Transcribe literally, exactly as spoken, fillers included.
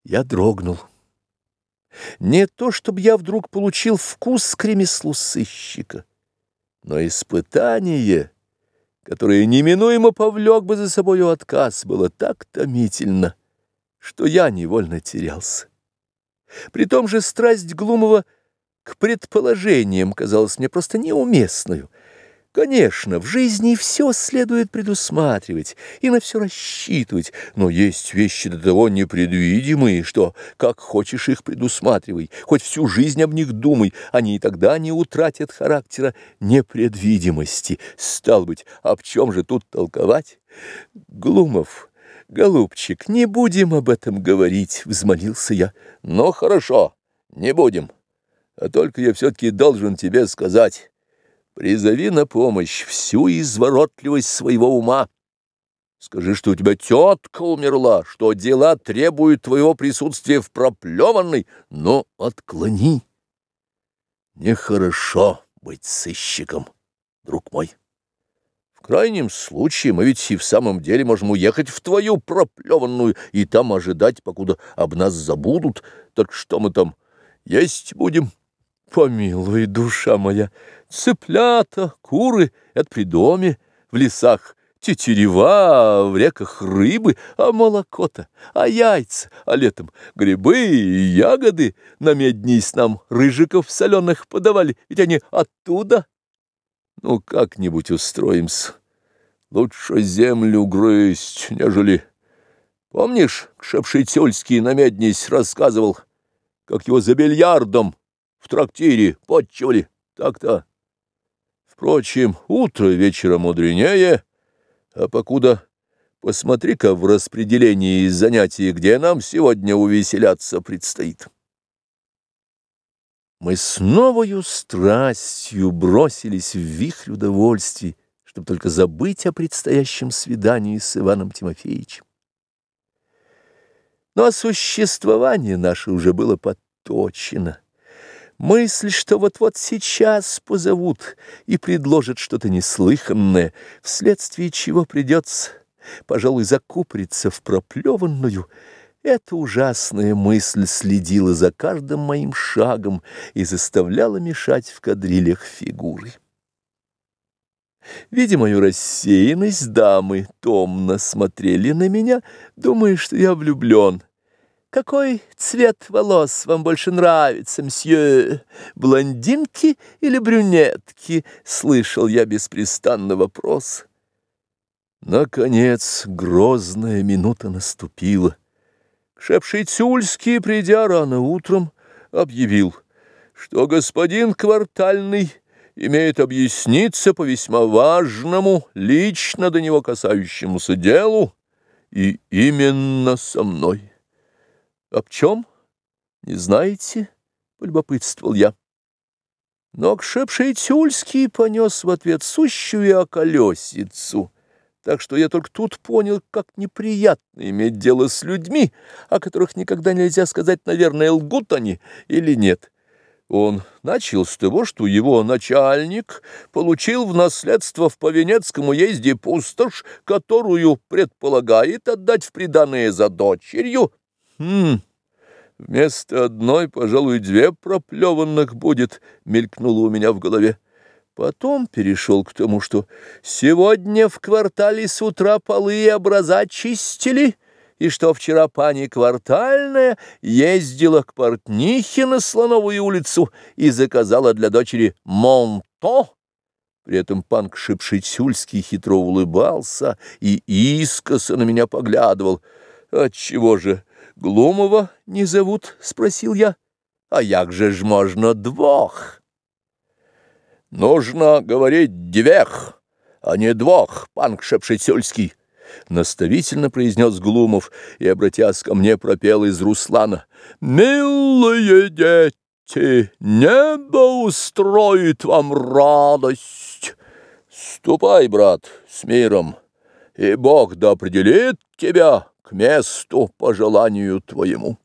Я дрогнул. Не то, чтобы я вдруг получил вкус к ремеслу сыщика, но испытание, которое неминуемо повлек бы за собою отказ, было так томительно, что я невольно терялся. При том же страсть Глумова к предположениям казалась мне просто неуместную. Конечно, в жизни все следует предусматривать и на все рассчитывать, но есть вещи до того непредвидимые, что, как хочешь их предусматривай, хоть всю жизнь об них думай, они и тогда не утратят характера непредвидимости. Стало быть, об чем же тут толковать? Глумов, голубчик, не будем об этом говорить, — взмолился я. Ну, хорошо, не будем, а только я все-таки должен тебе сказать... Призови на помощь всю изворотливость своего ума. Скажи, что у тебя тетка умерла, что дела требуют твоего присутствия в проплеванной, но отклони. Нехорошо быть сыщиком, друг мой. В крайнем случае мы ведь и в самом деле можем уехать в твою проплеванную и там ожидать, покуда об нас забудут. Так что мы там есть будем? Помилуй, душа моя, цыплята, куры — это при доме, в лесах тетерева, в реках рыбы, а молоко-то, а яйца, а летом грибы и ягоды, на меднись нам рыжиков соленых подавали, ведь они оттуда. Ну, как-нибудь устроимся. Лучше землю грызть, нежели... Помнишь, Кшепшетюльский на меднись рассказывал, как его за бильярдом в трактире подчивали? Так-то. Впрочем, утро вечера мудренее, а покуда посмотри-ка в распределении занятий, где нам сегодня увеселяться предстоит. Мы с новою страстью бросились в вихрь удовольствий, чтобы только забыть о предстоящем свидании с Иваном Тимофеевичем. Но существование наше уже было подточено. Мысль, что вот-вот сейчас позовут и предложат что-то неслыханное, вследствие чего придется, пожалуй, закупориться в проплеванную, эта ужасная мысль следила за каждым моим шагом и заставляла мешать в кадрилях фигуры. Видя мою рассеянность, дамы томно смотрели на меня, думая, что я влюблен. «Какой цвет волос вам больше нравится, мсье? Блондинки или брюнетки?» — слышал я беспрестанно вопрос. Наконец грозная минута наступила. Кшепшетюльский, придя рано утром, объявил, что господин Квартальный имеет объясниться по весьма важному, лично до него касающемуся делу, и именно со мной. «Об чем? Не знаете?» — полюбопытствовал я. Но Кшепшетюльский понес в ответ сущую околесицу, так что я только тут понял, как неприятно иметь дело с людьми, о которых никогда нельзя сказать, наверное, лгут они или нет. Он начал с того, что его начальник получил в наследство в Повенецком уезде пустошь, которую предполагает отдать в приданое за дочерью. Хм, вместо одной, пожалуй, две проплеванных будет, мелькнуло у меня в голове. Потом перешел к тому, что сегодня в квартале с утра полы и образа чистили, и что вчера пани Квартальная ездила к портнихе на Слоновую улицу и заказала для дочери монто. При этом пан Кшепшетюльский хитро улыбался и искоса на меня поглядывал. «Отчего же Глумова не зовут?» — спросил я. «А як же ж можно двух?» «Нужно говорить двех, а не двух, пан Кшепшетюльский», — наставительно произнес Глумов и, обратясь ко мне, пропел из Руслана: «Милые дети, небо устроит вам радость. Ступай, брат, с миром, и Бог да определит тебя к месту по желанию твоему».